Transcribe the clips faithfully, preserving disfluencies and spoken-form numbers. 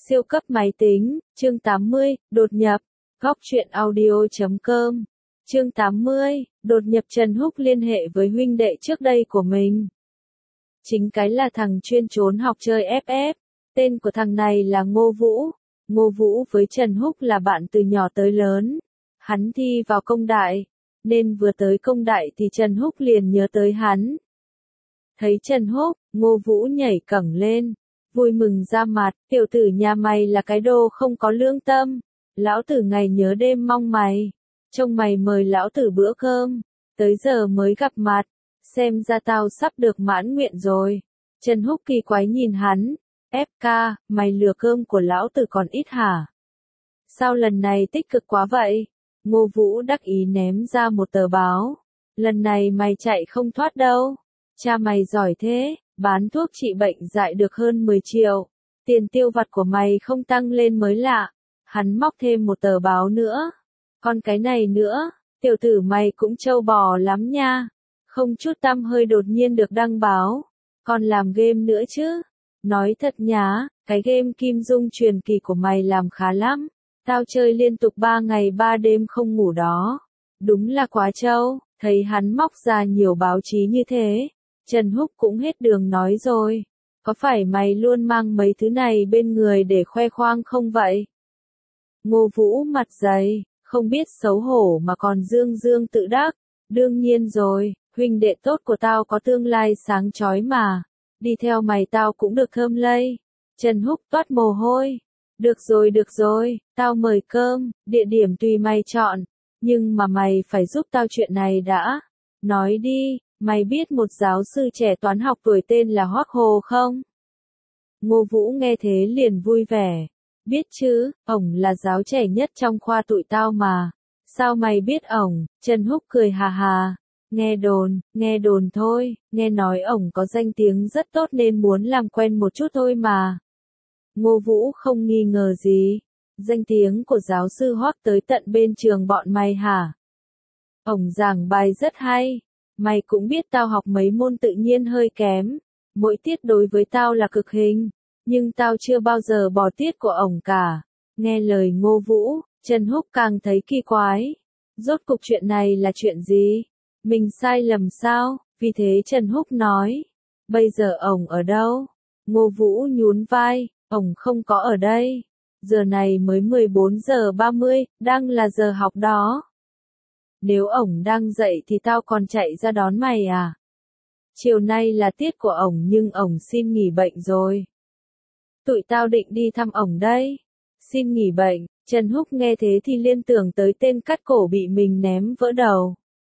Siêu cấp máy tính, chương tám mươi, đột nhập, góc truyện audio chấm com. Chương tám mươi, đột nhập. Trần Húc liên hệ với huynh đệ trước đây của mình. Chính cái là thằng chuyên trốn học chơi ép ép. Tên của thằng này là Ngô Vũ. Ngô Vũ với Trần Húc là bạn từ nhỏ tới lớn. Hắn thi vào công đại, nên vừa tới công đại thì Trần Húc liền nhớ tới hắn. Thấy Trần Húc, Ngô Vũ nhảy cẫng lên, vui mừng ra mặt, tiểu tử nhà mày là cái đồ không có lương tâm. Lão tử ngày nhớ đêm mong mày, trông mày mời lão tử bữa cơm, tới giờ mới gặp mặt, xem ra tao sắp được mãn nguyện rồi. Trần Húc kỳ quái nhìn hắn, ép ca, mày lừa cơm của lão tử còn ít hả? Sao lần này tích cực quá vậy? Ngô Vũ đắc ý ném ra một tờ báo, lần này mày chạy không thoát đâu, cha mày giỏi thế, bán thuốc trị bệnh dại được hơn mười triệu, tiền tiêu vặt của mày không tăng lên mới lạ. Hắn móc thêm một tờ báo nữa, còn cái này nữa, tiểu tử mày cũng trâu bò lắm nha, không chút tăm hơi đột nhiên được đăng báo, còn làm game nữa chứ. Nói thật nhá, cái game Kim Dung truyền kỳ của mày làm khá lắm, tao chơi liên tục ba ngày ba đêm không ngủ đó, đúng là quá trâu. Thấy hắn móc ra nhiều báo chí như thế, Trần Húc cũng hết đường nói rồi, có phải mày luôn mang mấy thứ này bên người để khoe khoang không vậy? Ngô Vũ mặt dày, không biết xấu hổ mà còn dương dương tự đắc, đương nhiên rồi, huynh đệ tốt của tao có tương lai sáng chói mà, đi theo mày tao cũng được thơm lây. Trần Húc toát mồ hôi, được rồi được rồi, tao mời cơm, địa điểm tùy mày chọn, nhưng mà mày phải giúp tao chuyện này đã. Nói đi, mày biết một giáo sư trẻ toán học tuổi tên là Hoắc Hồ không? Ngô Vũ nghe thế liền vui vẻ. Biết chứ, ổng là giáo trẻ nhất trong khoa tụi tao mà. Sao mày biết ổng? Trần Húc cười hà hà. Nghe đồn, nghe đồn thôi, nghe nói ổng có danh tiếng rất tốt nên muốn làm quen một chút thôi mà. Ngô Vũ không nghi ngờ gì. Danh tiếng của giáo sư Hoắc tới tận bên trường bọn mày hả? Ổng giảng bài rất hay. Mày cũng biết tao học mấy môn tự nhiên hơi kém. Mỗi tiết đối với tao là cực hình. Nhưng tao chưa bao giờ bỏ tiết của ổng cả. Nghe lời Ngô Vũ, Trần Húc càng thấy kỳ quái. Rốt cục chuyện này là chuyện gì? Mình sai lầm sao? Vì thế Trần Húc nói. Bây giờ ổng ở đâu? Ngô Vũ nhún vai. Ổng không có ở đây. Giờ này mới mười bốn giờ ba mươi, đang là giờ học đó. Nếu ổng đang dậy thì tao còn chạy ra đón mày à? Chiều nay là tiết của ổng nhưng ổng xin nghỉ bệnh rồi. Tụi tao định đi thăm ổng đây. Xin nghỉ bệnh. Trần Húc nghe thế thì liên tưởng tới tên cắt cổ bị mình ném vỡ đầu.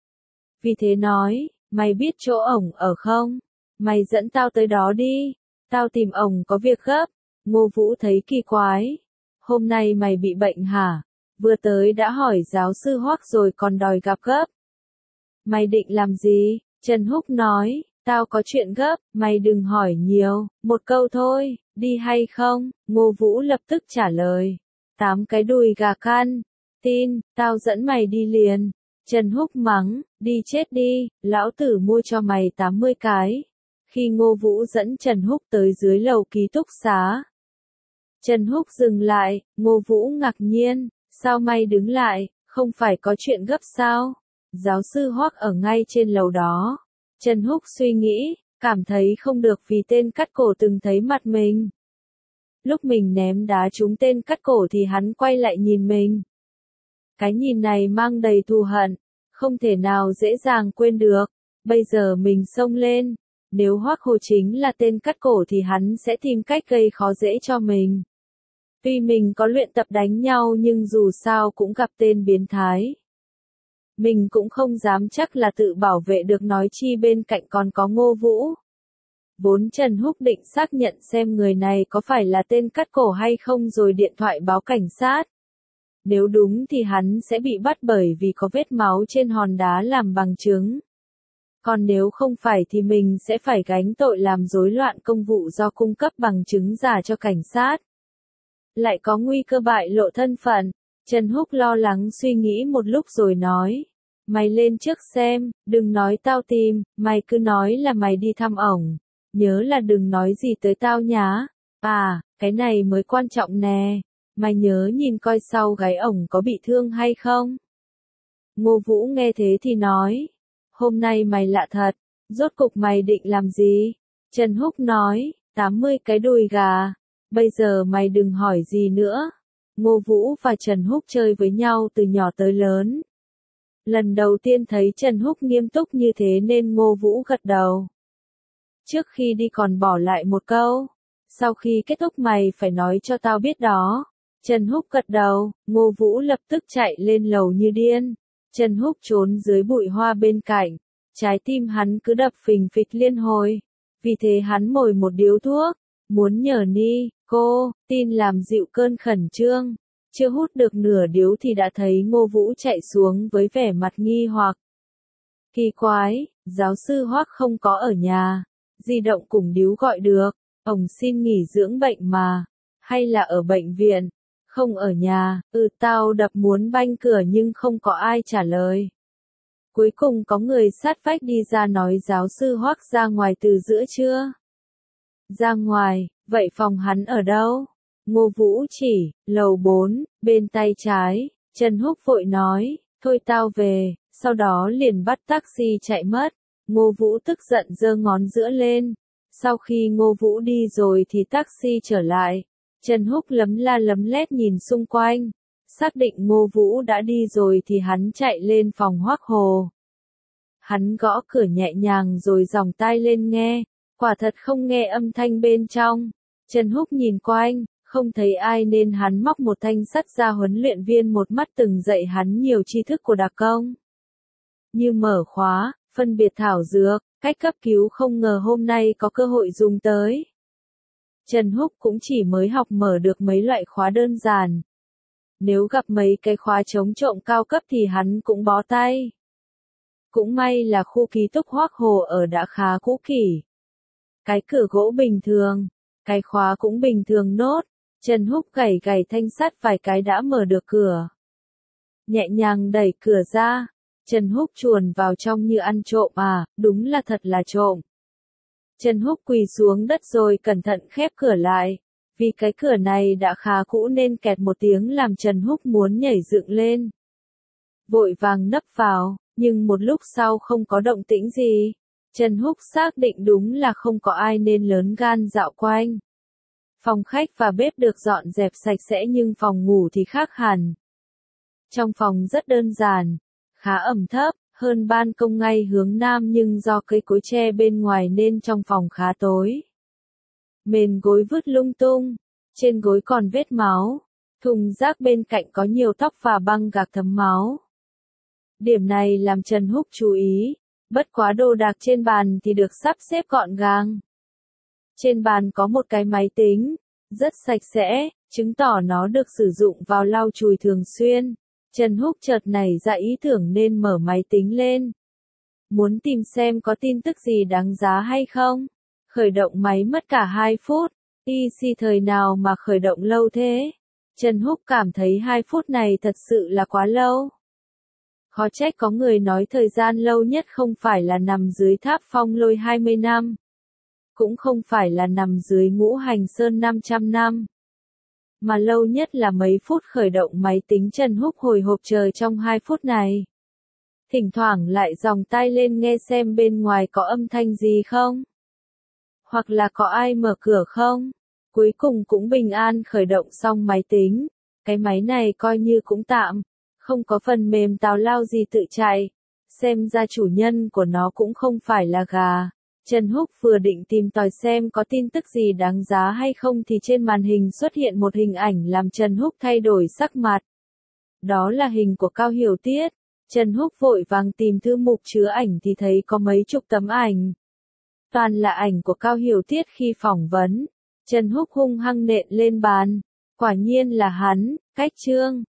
Vì thế nói, mày biết chỗ ổng ở không? Mày dẫn tao tới đó đi. Tao tìm ổng có việc gấp. Ngô Vũ thấy kỳ quái. Hôm nay mày bị bệnh hả? Vừa tới đã hỏi giáo sư Hoắc rồi còn đòi gặp gấp. Mày định làm gì? Trần Húc nói, tao có chuyện gấp, mày đừng hỏi nhiều, một câu thôi, đi hay không? Ngô Vũ lập tức trả lời, tám cái đùi gà căn, tin, tao dẫn mày đi liền. Trần Húc mắng, đi chết đi, lão tử mua cho mày tám mươi cái. Khi Ngô Vũ dẫn Trần Húc tới dưới lầu ký túc xá, Trần Húc dừng lại, Ngô Vũ ngạc nhiên, sao mày đứng lại, không phải có chuyện gấp sao? Giáo sư Hoắc ở ngay trên lầu đó. Trần Húc suy nghĩ, cảm thấy không được vì tên cắt cổ từng thấy mặt mình. Lúc mình ném đá trúng tên cắt cổ thì hắn quay lại nhìn mình. Cái nhìn này mang đầy thù hận, không thể nào dễ dàng quên được. Bây giờ mình xông lên, nếu Hoắc Hồ chính là tên cắt cổ thì hắn sẽ tìm cách gây khó dễ cho mình. Tuy mình có luyện tập đánh nhau nhưng dù sao cũng gặp tên biến thái. Mình cũng không dám chắc là tự bảo vệ được nói chi bên cạnh còn có Ngô Vũ. Vốn Trần Húc định xác nhận xem người này có phải là tên cắt cổ hay không rồi điện thoại báo cảnh sát. Nếu đúng thì hắn sẽ bị bắt bởi vì có vết máu trên hòn đá làm bằng chứng. Còn nếu không phải thì mình sẽ phải gánh tội làm rối loạn công vụ do cung cấp bằng chứng giả cho cảnh sát. Lại có nguy cơ bại lộ thân phận. Trần Húc lo lắng suy nghĩ một lúc rồi nói. Mày lên trước xem, đừng nói tao tìm, mày cứ nói là mày đi thăm ổng. Nhớ là đừng nói gì tới tao nhá. À, Cái này mới quan trọng nè, mày nhớ nhìn coi sau gáy ổng có bị thương hay không. Ngô Vũ nghe thế thì nói, hôm nay mày lạ thật, rốt cục mày định làm gì? Trần Húc nói, tám mươi cái đùi gà, bây giờ mày đừng hỏi gì nữa. Ngô Vũ và Trần Húc chơi với nhau từ nhỏ tới lớn. Lần đầu tiên thấy Trần Húc nghiêm túc như thế nên Ngô Vũ gật đầu. Trước khi đi còn bỏ lại một câu, sau khi kết thúc mày phải nói cho tao biết đó. Trần Húc gật đầu, Ngô Vũ lập tức chạy lên lầu như điên. Trần Húc trốn dưới bụi hoa bên cạnh, trái tim hắn cứ đập phình phịch liên hồi. Vì thế hắn mồi một điếu thuốc, muốn nhờ Ni, cô, tin làm dịu cơn khẩn trương. Chưa hút được nửa điếu thì đã thấy Ngô Vũ chạy xuống với vẻ mặt nghi hoặc. Kỳ quái, giáo sư Hoắc không có ở nhà, di động cùng điếu gọi được, ổng xin nghỉ dưỡng bệnh mà, hay là ở bệnh viện, không ở nhà, ừ tao đập muốn banh cửa nhưng không có ai trả lời. Cuối cùng có người sát vách đi ra nói giáo sư Hoắc ra ngoài từ giữa trưa. Ra ngoài, vậy phòng hắn ở đâu? Ngô Vũ chỉ, lầu bốn, bên tay trái. Trần Húc vội nói, thôi tao về, sau đó liền bắt taxi chạy mất. Ngô Vũ tức giận giơ ngón giữa lên. Sau khi Ngô Vũ đi rồi thì taxi trở lại. Trần Húc lấm la lấm lét nhìn xung quanh. Xác định Ngô Vũ đã đi rồi thì hắn chạy lên phòng Hoắc Hồ. Hắn gõ cửa nhẹ nhàng rồi giòng tai lên nghe. Quả thật không nghe âm thanh bên trong. Trần Húc nhìn quanh, không thấy ai nên hắn móc một thanh sắt ra huấn luyện viên một mắt từng dạy hắn nhiều tri thức của đặc công. Như mở khóa, phân biệt thảo dược, cách cấp cứu không ngờ hôm nay có cơ hội dùng tới. Trần Húc cũng chỉ mới học mở được mấy loại khóa đơn giản. Nếu gặp mấy cái khóa chống trộm cao cấp thì hắn cũng bó tay. Cũng may là khu ký túc Hoắc Hồ ở đã khá cũ kỷ. Cái cửa gỗ bình thường, cái khóa cũng bình thường nốt. Trần Húc gảy gảy thanh sắt vài cái đã mở được cửa. Nhẹ nhàng đẩy cửa ra. Trần Húc chuồn vào trong như ăn trộm à, đúng là thật là trộm. Trần Húc quỳ xuống đất rồi cẩn thận khép cửa lại. Vì cái cửa này đã khá cũ nên kẹt một tiếng làm Trần Húc muốn nhảy dựng lên. Vội vàng nấp vào, nhưng một lúc sau không có động tĩnh gì. Trần Húc xác định đúng là không có ai nên lớn gan dạo quanh. Phòng khách và bếp được dọn dẹp sạch sẽ nhưng phòng ngủ thì khác hẳn. Trong phòng rất đơn giản, khá ẩm thấp, hơn ban công ngay hướng nam nhưng do cây cối tre bên ngoài nên trong phòng khá tối. Mền gối vứt lung tung, trên gối còn vết máu, thùng rác bên cạnh có nhiều tóc và băng gạc thấm máu. Điểm này làm Trần Húc chú ý, bất quá đồ đạc trên bàn thì được sắp xếp gọn gàng. Trên bàn có một cái máy tính, rất sạch sẽ, chứng tỏ nó được sử dụng vào lau chùi thường xuyên. Trần Húc chợt nảy ra ý tưởng nên mở máy tính lên. Muốn tìm xem có tin tức gì đáng giá hay không. Khởi động máy mất cả hai phút. Y xì thời nào mà khởi động lâu thế? Trần Húc cảm thấy hai phút này thật sự là quá lâu. Khó trách có người nói thời gian lâu nhất không phải là nằm dưới tháp phong lôi hai mươi năm. Cũng không phải là nằm dưới ngũ hành sơn năm trăm năm. Mà lâu nhất là mấy phút khởi động máy tính. Trần Húc hồi hộp chờ trong hai phút này. Thỉnh thoảng lại giòng tai lên nghe xem bên ngoài có âm thanh gì không? Hoặc là có ai mở cửa không? Cuối cùng cũng bình an khởi động xong máy tính. Cái máy này coi như cũng tạm. Không có phần mềm tào lao gì tự chạy. Xem ra chủ nhân của nó cũng không phải là gà. Trần Húc vừa định tìm tòi xem có tin tức gì đáng giá hay không thì trên màn hình xuất hiện một hình ảnh làm Trần Húc thay đổi sắc mặt. Đó là hình của Cao Hiểu Tiết. Trần Húc vội vàng tìm thư mục chứa ảnh thì thấy có mấy chục tấm ảnh. Toàn là ảnh của Cao Hiểu Tiết khi phỏng vấn. Trần Húc hung hăng nện lên bàn. Quả nhiên là hắn, Cách Trương.